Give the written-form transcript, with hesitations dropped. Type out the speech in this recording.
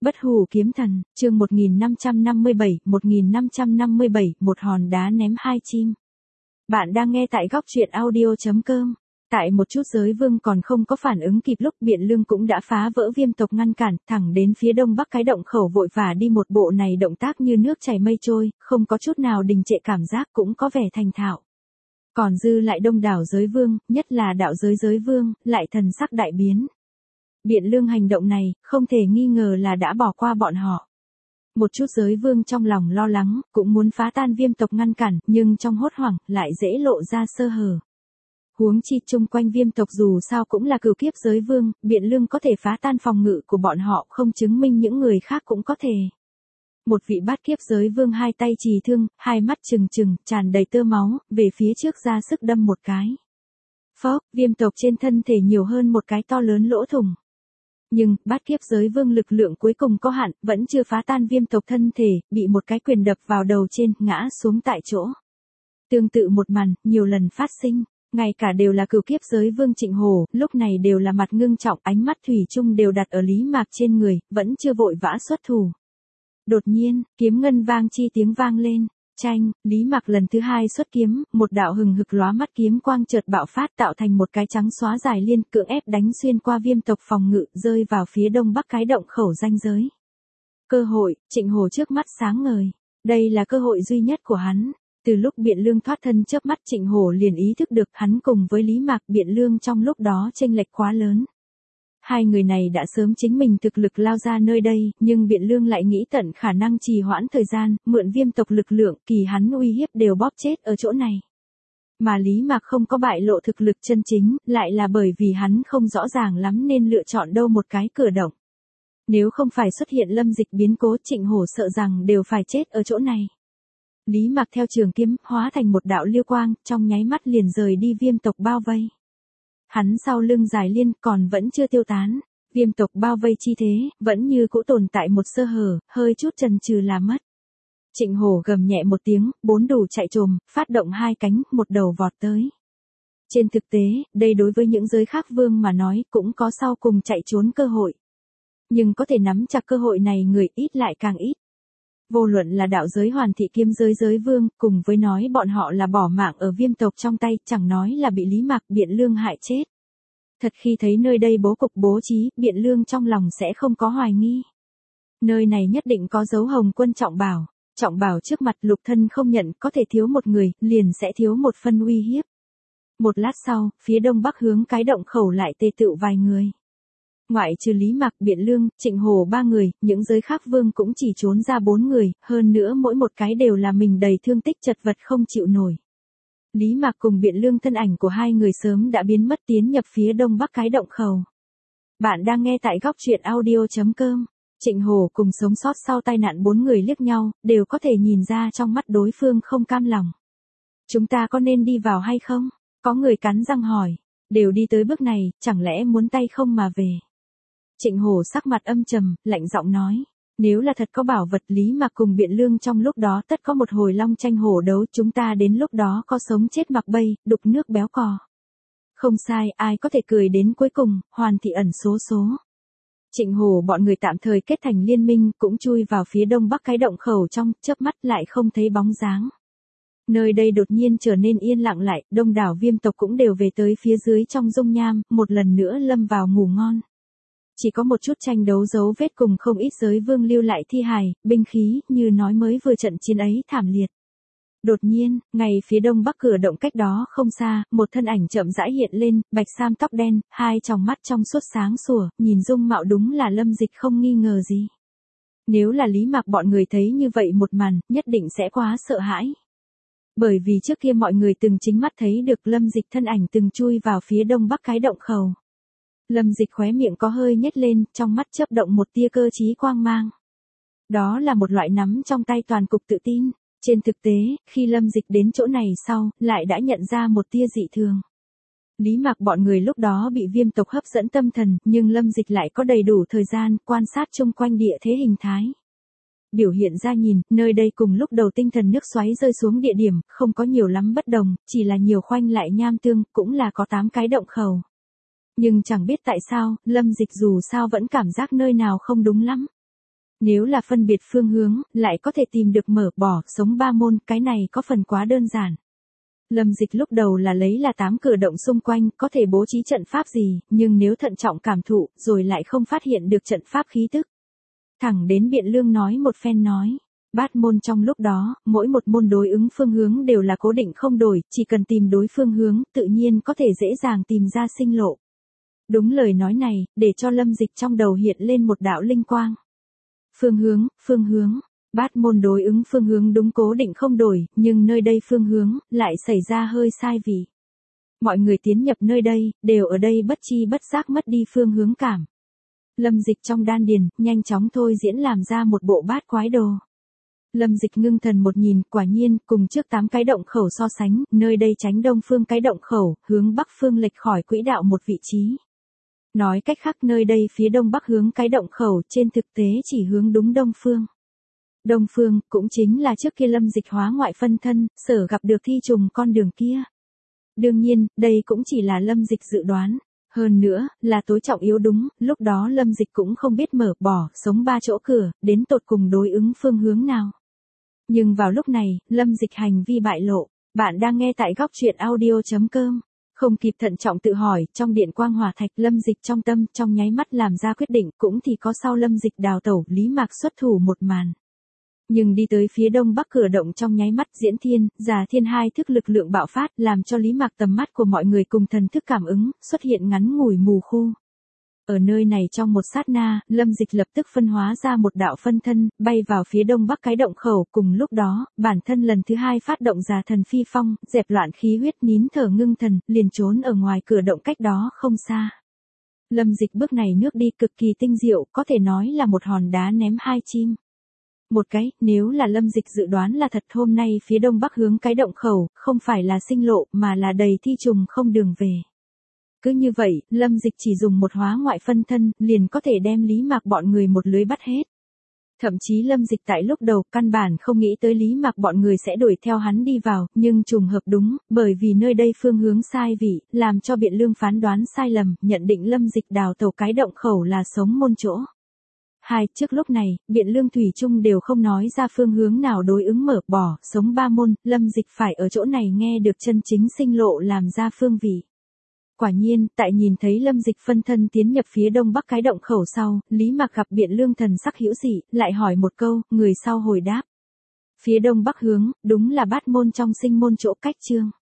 Bất hủ kiếm thần, chương 1557, một hòn đá ném hai chim. Bạn đang nghe tại góc truyện audio.com. Tại một chút giới vương còn không có phản ứng kịp lúc Biện Lương cũng đã phá vỡ Viêm tộc ngăn cản, thẳng đến phía đông bắc cái động khẩu vội vã đi một bộ này động tác như nước chảy mây trôi, không có chút nào đình trệ cảm giác cũng có vẻ thành thạo. Còn dư lại đông đảo giới vương, nhất là đạo giới vương, lại thần sắc đại biến. Biện Lương hành động này, không thể nghi ngờ là đã bỏ qua bọn họ. Một chút giới vương trong lòng lo lắng, cũng muốn phá tan Viêm tộc ngăn cản, nhưng trong hốt hoảng, lại dễ lộ ra sơ hở. Huống chi chung quanh Viêm tộc dù sao cũng là cửu kiếp giới vương, Biện Lương có thể phá tan phòng ngự của bọn họ, không chứng minh những người khác cũng có thể. Một vị bát kiếp giới vương hai tay trì thương, hai mắt trừng trừng, tràn đầy tơ máu, về phía trước ra sức đâm một cái. Phốc, Viêm tộc trên thân thể nhiều hơn một cái to lớn lỗ thủng. Nhưng, bát kiếp giới vương lực lượng cuối cùng có hạn, vẫn chưa phá tan Viêm tộc thân thể, bị một cái quyền đập vào đầu trên, ngã xuống tại chỗ. Tương tự một màn, nhiều lần phát sinh, ngay cả đều là cửu kiếp giới vương Trịnh Hổ, lúc này đều là mặt ngưng trọng, ánh mắt thủy chung đều đặt ở Lý Mạc trên người, vẫn chưa vội vã xuất thủ. Đột nhiên, kiếm ngân vang chi tiếng vang lên. Chanh, Lý Mạc lần thứ hai xuất kiếm, một đạo hừng hực lóa mắt kiếm quang chợt bạo phát tạo thành một cái trắng xóa dài liên cưỡng ép đánh xuyên qua Viêm tộc phòng ngự, rơi vào phía đông bắc cái động khẩu ranh giới. Cơ hội, Trịnh Hổ trước mắt sáng ngời. Đây là cơ hội duy nhất của hắn. Từ lúc Biện Lương thoát thân chớp mắt Trịnh Hổ liền ý thức được hắn cùng với Lý Mạc Biện Lương trong lúc đó chênh lệch quá lớn. Hai người này đã sớm chính mình thực lực lao ra nơi đây, nhưng Biện Lương lại nghĩ tận khả năng trì hoãn thời gian, mượn Viêm tộc lực lượng, kỳ hắn uy hiếp đều bóp chết ở chỗ này. Mà Lý Mạc không có bại lộ thực lực chân chính, lại là bởi vì hắn không rõ ràng lắm nên lựa chọn đâu một cái cửa động. Nếu không phải xuất hiện lâm dịch biến cố, Trịnh Hổ sợ rằng đều phải chết ở chỗ này. Lý Mạc theo trường kiếm, hóa thành một đạo liêu quang, trong nháy mắt liền rời đi Viêm tộc bao vây. Hắn sau lưng dài liên còn vẫn chưa tiêu tán, Viêm tộc bao vây chi thế, vẫn như cũ tồn tại một sơ hở, hơi chút chần chừ là mất. Trịnh Hổ gầm nhẹ một tiếng, bốn đủ chạy trồm, phát động hai cánh, một đầu vọt tới. Trên thực tế, đây đối với những giới khác vương mà nói cũng có sau cùng chạy trốn cơ hội. Nhưng có thể nắm chặt cơ hội này người ít lại càng ít. Vô luận là đạo giới Hoàn Thị Kiếm giới vương, cùng với nói bọn họ là bỏ mạng ở Viêm tộc trong tay, chẳng nói là bị Lý Mạc Biện Lương hại chết. Thật khi thấy nơi đây bố cục bố trí, Biện Lương trong lòng sẽ không có hoài nghi. Nơi này nhất định có dấu hồng quân trọng bảo trước mặt lục thân không nhận, có thể thiếu một người, liền sẽ thiếu một phân uy hiếp. Một lát sau, phía đông bắc hướng cái động khẩu lại tề tựu vài người. Ngoại trừ Lý Mạc Biện Lương, Trịnh Hổ ba người, những giới khác vương cũng chỉ trốn ra 4 người, hơn nữa mỗi một cái đều là mình đầy thương tích chật vật không chịu nổi. Lý Mạc cùng Biện Lương thân ảnh của hai người sớm đã biến mất tiến nhập phía đông bắc cái động khẩu. Bạn đang nghe tại góc truyện audio.com. Trịnh Hổ cùng sống sót sau tai nạn 4 người liếc nhau, đều có thể nhìn ra trong mắt đối phương không cam lòng. Chúng ta có nên đi vào hay không? Có người cắn răng hỏi. Đều đi tới bước này, chẳng lẽ muốn tay không mà về? Trịnh Hổ sắc mặt âm trầm, lạnh giọng nói. Nếu là thật có bảo vật Lý Mạc cùng Biện Lương trong lúc đó tất có một hồi long tranh hổ đấu, chúng ta đến lúc đó có sống chết mặc bay, đục nước béo cò. Không sai, ai có thể cười đến cuối cùng, Hoàn Thị ẩn số. Trịnh Hổ bọn người tạm thời kết thành liên minh, cũng chui vào phía đông bắc cái động khẩu trong, chớp mắt lại không thấy bóng dáng. Nơi đây đột nhiên trở nên yên lặng lại, đông đảo Viêm tộc cũng đều về tới phía dưới trong dung nham, một lần nữa lâm vào ngủ ngon. Chỉ có một chút tranh đấu dấu vết cùng không ít giới vương lưu lại thi hài, binh khí, như nói mới vừa trận chiến ấy thảm liệt. Đột nhiên, ngay phía đông bắc cửa động cách đó không xa, một thân ảnh chậm rãi hiện lên, bạch sam tóc đen, hai tròng mắt trong suốt sáng sủa, nhìn dung mạo đúng là lâm dịch không nghi ngờ gì. Nếu là Lý Mạc bọn người thấy như vậy một màn, nhất định sẽ quá sợ hãi. Bởi vì trước kia mọi người từng chính mắt thấy được lâm dịch thân ảnh từng chui vào phía đông bắc cái động khẩu. Lâm dịch khóe miệng có hơi nhếch lên, trong mắt chớp động một tia cơ trí quang mang. Đó là một loại nắm trong tay toàn cục tự tin. Trên thực tế, khi lâm dịch đến chỗ này sau, lại đã nhận ra một tia dị thường. Lý Mạc bọn người lúc đó bị Viêm tộc hấp dẫn tâm thần, nhưng lâm dịch lại có đầy đủ thời gian quan sát chung quanh địa thế hình thái. Biểu hiện ra nhìn, nơi đây cùng lúc đầu tinh thần nước xoáy rơi xuống địa điểm, không có nhiều lắm bất đồng, chỉ là nhiều khoanh lại nham tương, cũng là có 8 cái động khẩu. Nhưng chẳng biết tại sao, lâm dịch dù sao vẫn cảm giác nơi nào không đúng lắm. Nếu là phân biệt phương hướng, lại có thể tìm được mở bỏ, sống ba môn, cái này có phần quá đơn giản. Lâm Dịch lúc đầu là lấy là 8 cửa động xung quanh, có thể bố trí trận pháp gì, nhưng nếu thận trọng cảm thụ, rồi lại không phát hiện được trận pháp khí tức. Thẳng đến Biện Lương nói một phen nói. Bát môn trong lúc đó, mỗi một môn đối ứng phương hướng đều là cố định không đổi, chỉ cần tìm đối phương hướng, tự nhiên có thể dễ dàng tìm ra sinh lộ. Đúng lời nói này, để cho Lâm Dịch trong đầu hiện lên một đạo linh quang. Phương hướng. Bát môn đối ứng phương hướng đúng cố định không đổi, nhưng nơi đây phương hướng, lại xảy ra hơi sai vị. Mọi người tiến nhập nơi đây, đều ở đây bất chi bất giác mất đi phương hướng cảm. Lâm Dịch trong đan điền, nhanh chóng thôi diễn làm ra một bộ bát quái đồ. Lâm Dịch ngưng thần một nhìn, quả nhiên, cùng trước 8 cái động khẩu so sánh, nơi đây tránh đông phương cái động khẩu, hướng bắc phương lệch khỏi quỹ đạo một vị trí. Nói cách khác nơi đây phía đông bắc hướng cái động khẩu trên thực tế chỉ hướng đúng đông phương. Đông phương cũng chính là trước kia Lâm Dịch hóa ngoại phân thân, sở gặp được thi trùng con đường kia. Đương nhiên, đây cũng chỉ là Lâm Dịch dự đoán. Hơn nữa, là tối trọng yếu đúng, lúc đó Lâm Dịch cũng không biết mở bỏ, sống 3 chỗ cửa, đến tột cùng đối ứng phương hướng nào. Nhưng vào lúc này, Lâm Dịch hành vi bại lộ. Bạn đang nghe tại góc truyện audio.com. Không kịp thận trọng tự hỏi, trong điện quang hỏa thạch Lâm Dịch trong tâm, trong nháy mắt làm ra quyết định, cũng thì có sau Lâm Dịch đào tẩu, Lý Mạc xuất thủ một màn. Nhưng đi tới phía đông bắc cửa động trong nháy mắt Diễn Thiên, Già Thiên hai thức lực lượng bạo phát, làm cho Lý Mạc tầm mắt của mọi người cùng thần thức cảm ứng, xuất hiện ngắn ngủi mù khu. Ở nơi này trong một sát na, Lâm Dịch lập tức phân hóa ra một đạo phân thân, bay vào phía đông bắc cái động khẩu, cùng lúc đó, bản thân lần thứ 2 phát động Già Thần Phi Phong, dẹp loạn khí huyết nín thở ngưng thần, liền trốn ở ngoài cửa động cách đó không xa. Lâm Dịch bước này nước đi cực kỳ tinh diệu, có thể nói là một hòn đá ném 2 chim. Một cái, nếu là Lâm Dịch dự đoán là thật, hôm nay phía đông bắc hướng cái động khẩu, không phải là sinh lộ, mà là đầy thi trùng không đường về. Cứ như vậy, Lâm Dịch chỉ dùng một hóa ngoại phân thân, liền có thể đem Lý Mạc bọn người một lưới bắt hết. Thậm chí Lâm Dịch tại lúc đầu, căn bản không nghĩ tới Lý Mạc bọn người sẽ đuổi theo hắn đi vào, nhưng trùng hợp đúng, bởi vì nơi đây phương hướng sai vị, làm cho Biện Lương phán đoán sai lầm, nhận định Lâm Dịch đào tẩu cái động khẩu là sống môn chỗ. Trước lúc này, Biện Lương thủy chung đều không nói ra phương hướng nào đối ứng mở bỏ, sống 3 môn, Lâm Dịch phải ở chỗ này nghe được chân chính sinh lộ làm ra phương vị. Quả nhiên, tại nhìn thấy Lâm Dịch phân thân tiến nhập phía đông bắc cái động khẩu sau, Lý Mạc gặp Biện Lương thần sắc hữu dị, lại hỏi một câu, người sau hồi đáp. Phía đông bắc hướng, đúng là bát môn trong sinh môn chỗ cách chương.